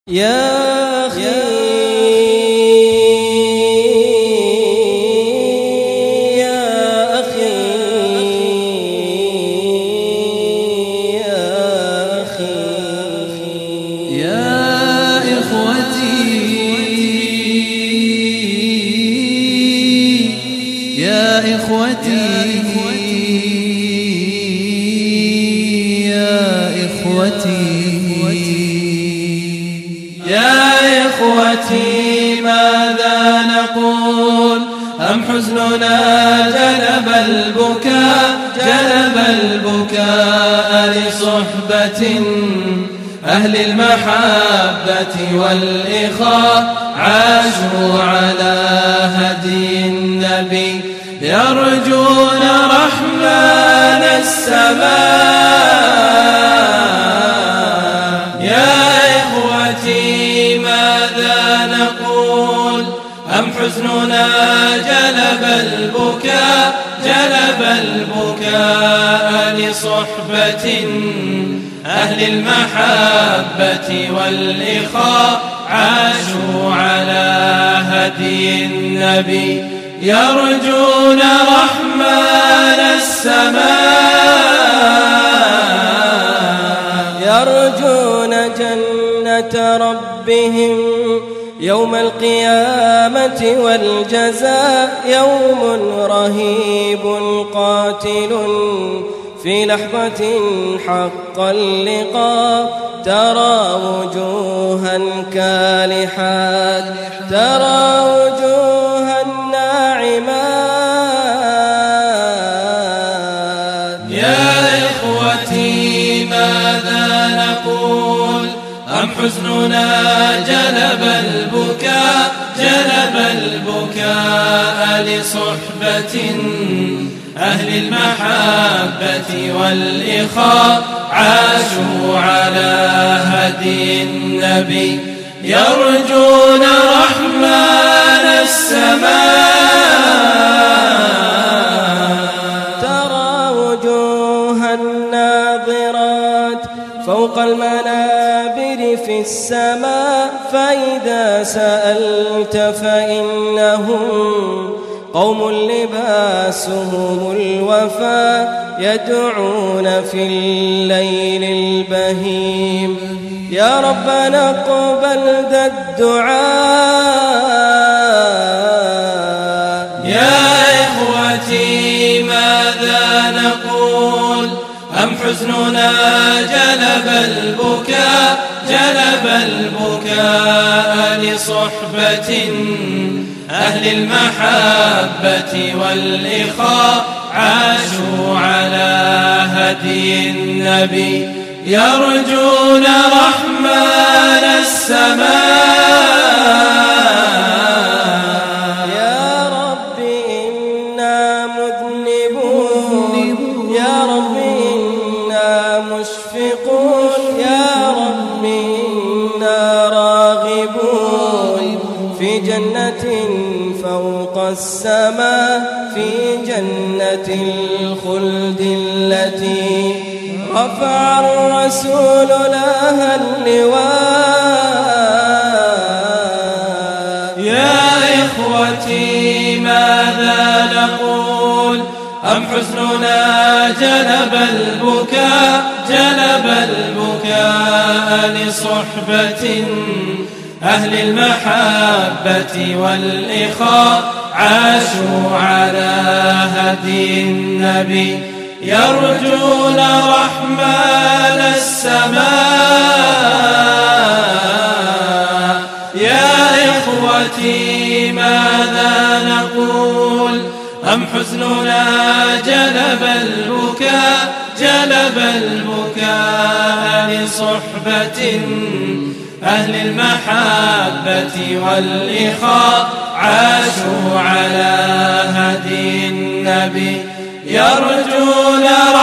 يا أخي يا أخي يا أخي يا إخوتي يا إخوتي يا إخوتي يا إخوتي ماذا نقول أم حزننا جلب البكاء لصحبة أهل المحبة والإخاء عاشوا على هدي النبي يرجون رحمن السماء. ماذا نقول أم حزننا جلب البكاء لصحبة أهل المحبة والإخاء عاشوا على هدي النبي يرجون رحمن السماء. يرجون جنة ربهم يوم القيامة والجزاء يوم رهيب قاتل في لحظة حق اللقاء. ترى وجوها كالحات ترى وجوها ناعمات. يا إخوتي ماذا نقول أم حزننا جلب البكاء لصحبة أهل المحبة والإخاء عاشوا على هدي النبي يرجون رحمن السماء. ترى وجوها ناظرات فوق المنابر في السماء فإذا سألت فإنهم قوم لباسهم الوفاء يدعون في الليل البهيم يا ربنا اقبل ذا الدعاء. يا إخوتي ماذا نقول أم حزننا جلب البكاء لصحبة أهل المحبة والإخاء عاشوا على هدي النبي يرجون رحمن السماء. يا رب إنا مذنبون يا رب إنا مشفقون يا رب إنا راغبون في جنة فوق السماء في جنة الخلد التي رفع الرسول لها اللواء. يا إخوتي ماذا نقول أم حزننا جلب البكاء لصحبة أهل المحبة والإخاء عاشوا على هدي النبي يرجون رحمن السماء. يا إخوتي ماذا نقول أم حزننا جلب البكاء لصحبة أهل المحبة والإخاء عاشوا على هدي النبي يرجون